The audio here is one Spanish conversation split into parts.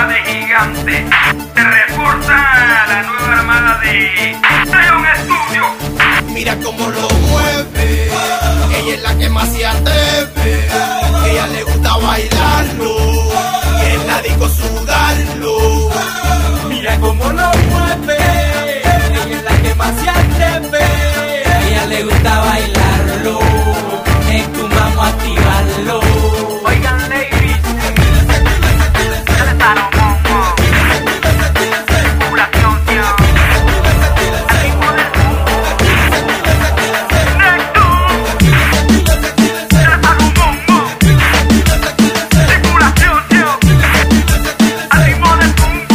cabeza de gigante. Se reporta la nueva armada de León Studio. Mira cómo lo mueve, ella es la que más se atreve. Ella le gusta bailarlo y en la disco sudarlo. Mira cómo lo mueve, ella es la que más se atreve. Ella le gusta bailarlo, vamos a activarlo. Oigan, ladies, ya le están circulación, tío. Al ritmo del Necto. Ya le están circulación, tío. Al ritmo del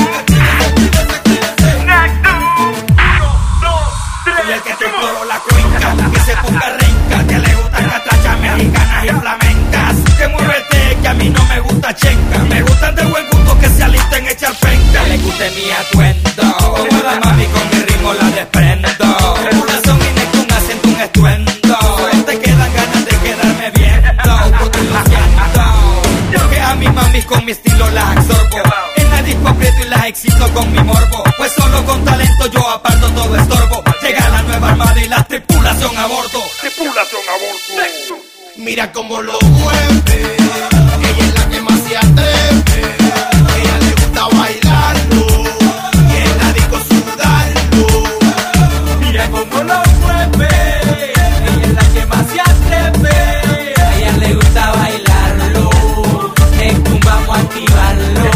Necto. 1, 2, 3. Y el que te exploró la cuenca, que se ponga renca, que le gustan catrachas mexicanas y flamencas. Que muévete, que a mí no me gusta chenca. Me gustan de buen gusto que se alisten echar penca. Que le guste mi atuendo, como la mami con mi ritmo la desprendo. Corazón y Nectun hacen un estruendo. Te quedan ganas de quedarme viendo, porque lo siento. Yo que a mi mami con mi estilo las absorbo. En la disco aprieto y las excito con mi morbo. Pues solo con talento yo aparto todo estorbo. Llega la nueva armada y la tripulación a bordo. Tripulación a bordo. Mira cómo lo mueve, ella es la que más se atreve. Ella le gusta bailarlo y en la disco sudarlo. Mira cómo lo mueve, ella es la que más se atreve. A ella le gusta bailarlo, vamos a activarlo.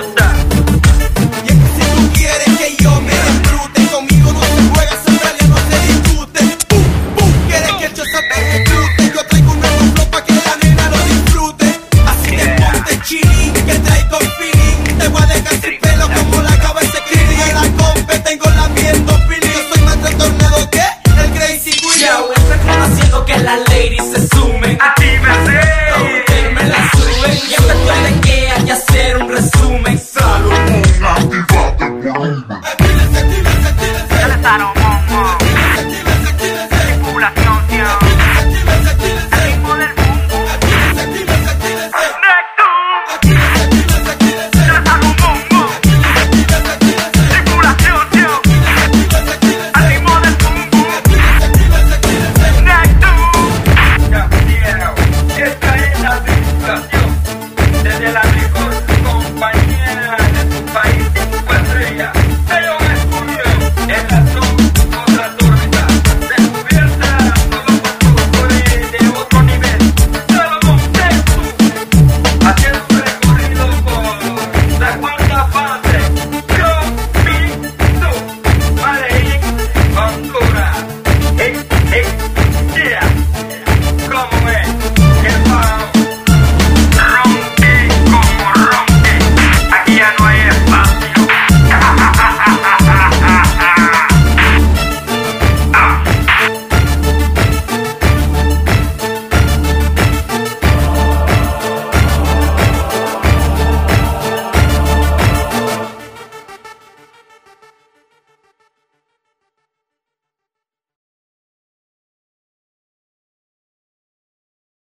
Y es que si tú quieres que yo me disfrute, conmigo no se juega, Centralia no se discute. Pum, pum, quieres que el choza te disfrute. Yo traigo un nuevo flow pa' que la nena lo disfrute. Así te ponte chilling, que traigo feeling. Te voy a dejar sin pelo como la cabeza de Krillin. En la compe tengo la viendo feeling. Yo soy más trastornado que el Crazy Queen. Yo haciendo que las ladies se sumen. Actívese. Ustedes me la suben. Y recuerden que hay que hacer un resumen. Ya le están circulación, tío. Al ritmo del Necto. Ya le están circulación, tío. Al ritmo del Necto. Ya quiero. Esta es la situación desde la mejor compañía de tu país, 5 estrellas. León Studio, en la zona contratórica. Descubierta solo por productores de otro nivel. Salomón Texto, haciendo un recorrido por la cuarta fase. Yo, mi, tú, Medellín, Honduras. Yeah. ¿Cómo es?